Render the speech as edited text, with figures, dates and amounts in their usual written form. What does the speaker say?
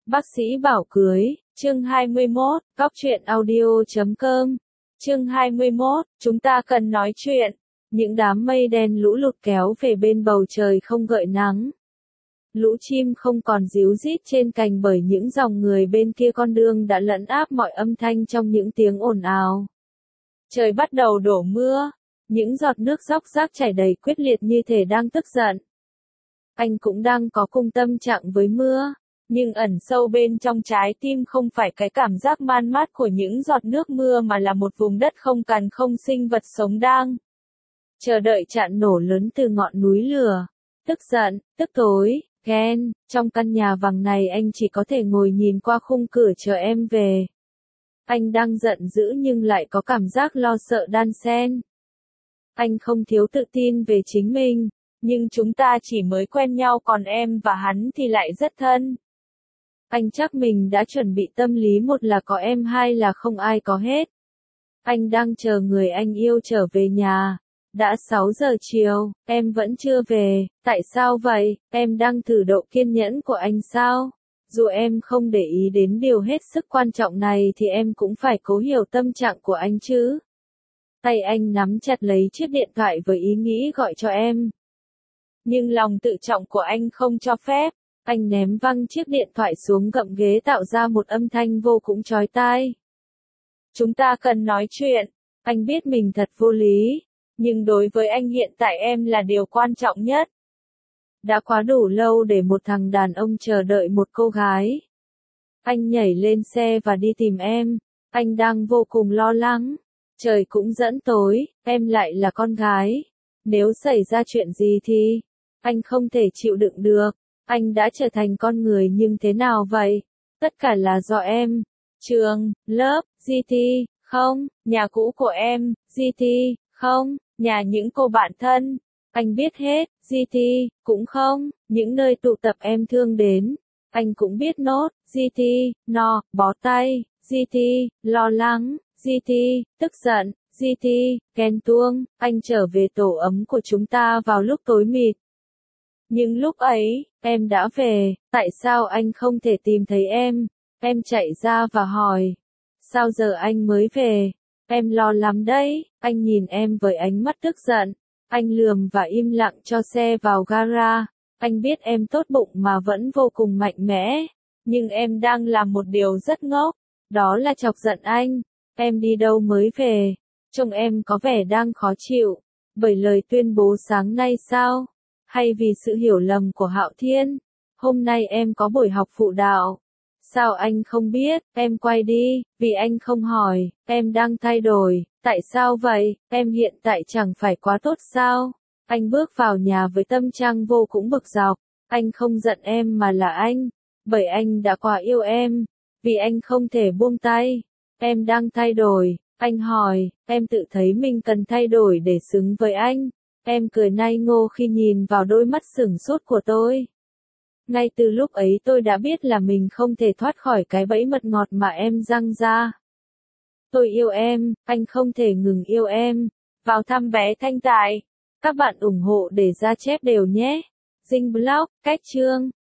Bác sĩ bảo cưới, chương 21, góc truyện audio.com. Chương 21, chúng ta cần nói chuyện. Những đám mây đen lũ lụt kéo về bên bầu trời không gợi nắng. Lũ chim không còn ríu rít trên cành bởi những dòng người bên kia con đường đã lấn áp mọi âm thanh trong những tiếng ồn ào. Trời bắt đầu đổ mưa, những giọt nước róc rách chảy đầy quyết liệt như thể đang tức giận. Anh cũng đang có cùng tâm trạng với mưa. Nhưng ẩn sâu bên trong trái tim không phải cái cảm giác man mát của những giọt nước mưa mà là một vùng đất không cằn không sinh vật sống đang chờ đợi trận nổ lớn từ ngọn núi lửa. Tức giận, tức tối, ghen, trong căn nhà vàng này anh chỉ có thể ngồi nhìn qua khung cửa chờ em về. Anh đang giận dữ nhưng lại có cảm giác lo sợ đan xen. Anh không thiếu tự tin về chính mình, nhưng chúng ta chỉ mới quen nhau còn em và hắn thì lại rất thân. Anh chắc mình đã chuẩn bị tâm lý, một là có em, hai là không ai có hết. Anh đang chờ người anh yêu trở về nhà. Đã 6 giờ chiều, em vẫn chưa về, tại sao vậy? Em đang thử độ kiên nhẫn của anh sao? Dù em không để ý đến điều hết sức quan trọng này thì em cũng phải cố hiểu tâm trạng của anh chứ. Tay anh nắm chặt lấy chiếc điện thoại với ý nghĩ gọi cho em. Nhưng lòng tự trọng của anh không cho phép. Anh ném văng chiếc điện thoại xuống gầm ghế tạo ra một âm thanh vô cùng chói tai. Chúng ta cần nói chuyện. Anh biết mình thật vô lý. Nhưng đối với anh hiện tại em là điều quan trọng nhất. Đã quá đủ lâu để một thằng đàn ông chờ đợi một cô gái. Anh nhảy lên xe và đi tìm em. Anh đang vô cùng lo lắng. Trời cũng dẫn tối, em lại là con gái. Nếu xảy ra chuyện gì thì anh không thể chịu đựng được. Anh đã trở thành con người nhưng thế nào vậy? Tất cả là do em. Trường, lớp, GT, không, nhà cũ của em, GT, không, nhà những cô bạn thân. Anh biết hết, GT, cũng không, những nơi tụ tập em thương đến. Anh cũng biết nốt, GT, no, bó tay, GT, lo lắng, GT, tức giận, GT, ghen tuông. Anh trở về tổ ấm của chúng ta vào lúc tối mịt. Nhưng lúc ấy, em đã về, tại sao anh không thể tìm thấy em? Em chạy ra và hỏi, sao giờ anh mới về? Em lo lắm đấy. Anh nhìn em với ánh mắt tức giận. Anh lườm và im lặng cho xe vào gara. Anh biết em tốt bụng mà vẫn vô cùng mạnh mẽ. Nhưng em đang làm một điều rất ngốc. Đó là chọc giận anh. Em đi đâu mới về? Trông em có vẻ đang khó chịu. Bởi lời tuyên bố sáng nay sao? Hay vì sự hiểu lầm của Hạo Thiên? Hôm nay em có buổi học phụ đạo. Sao anh không biết? Em quay đi, vì anh không hỏi. Em đang thay đổi. Tại sao vậy? Em hiện tại chẳng phải quá tốt sao? Anh bước vào nhà với tâm trạng vô cùng bực dọc. Anh không giận em mà là anh. Bởi anh đã quá yêu em. Vì anh không thể buông tay. Em đang thay đổi. Anh hỏi, em tự thấy mình cần thay đổi để xứng với anh. Em cười ngây ngô khi nhìn vào đôi mắt sửng sốt của tôi. Ngay từ lúc ấy tôi đã biết là mình không thể thoát khỏi cái bẫy mật ngọt mà em giăng ra. Tôi yêu em, anh không thể ngừng yêu em. Vào thăm bé Thanh Tài. Các bạn ủng hộ để ra chép đều nhé. Dinh blog, cách chương.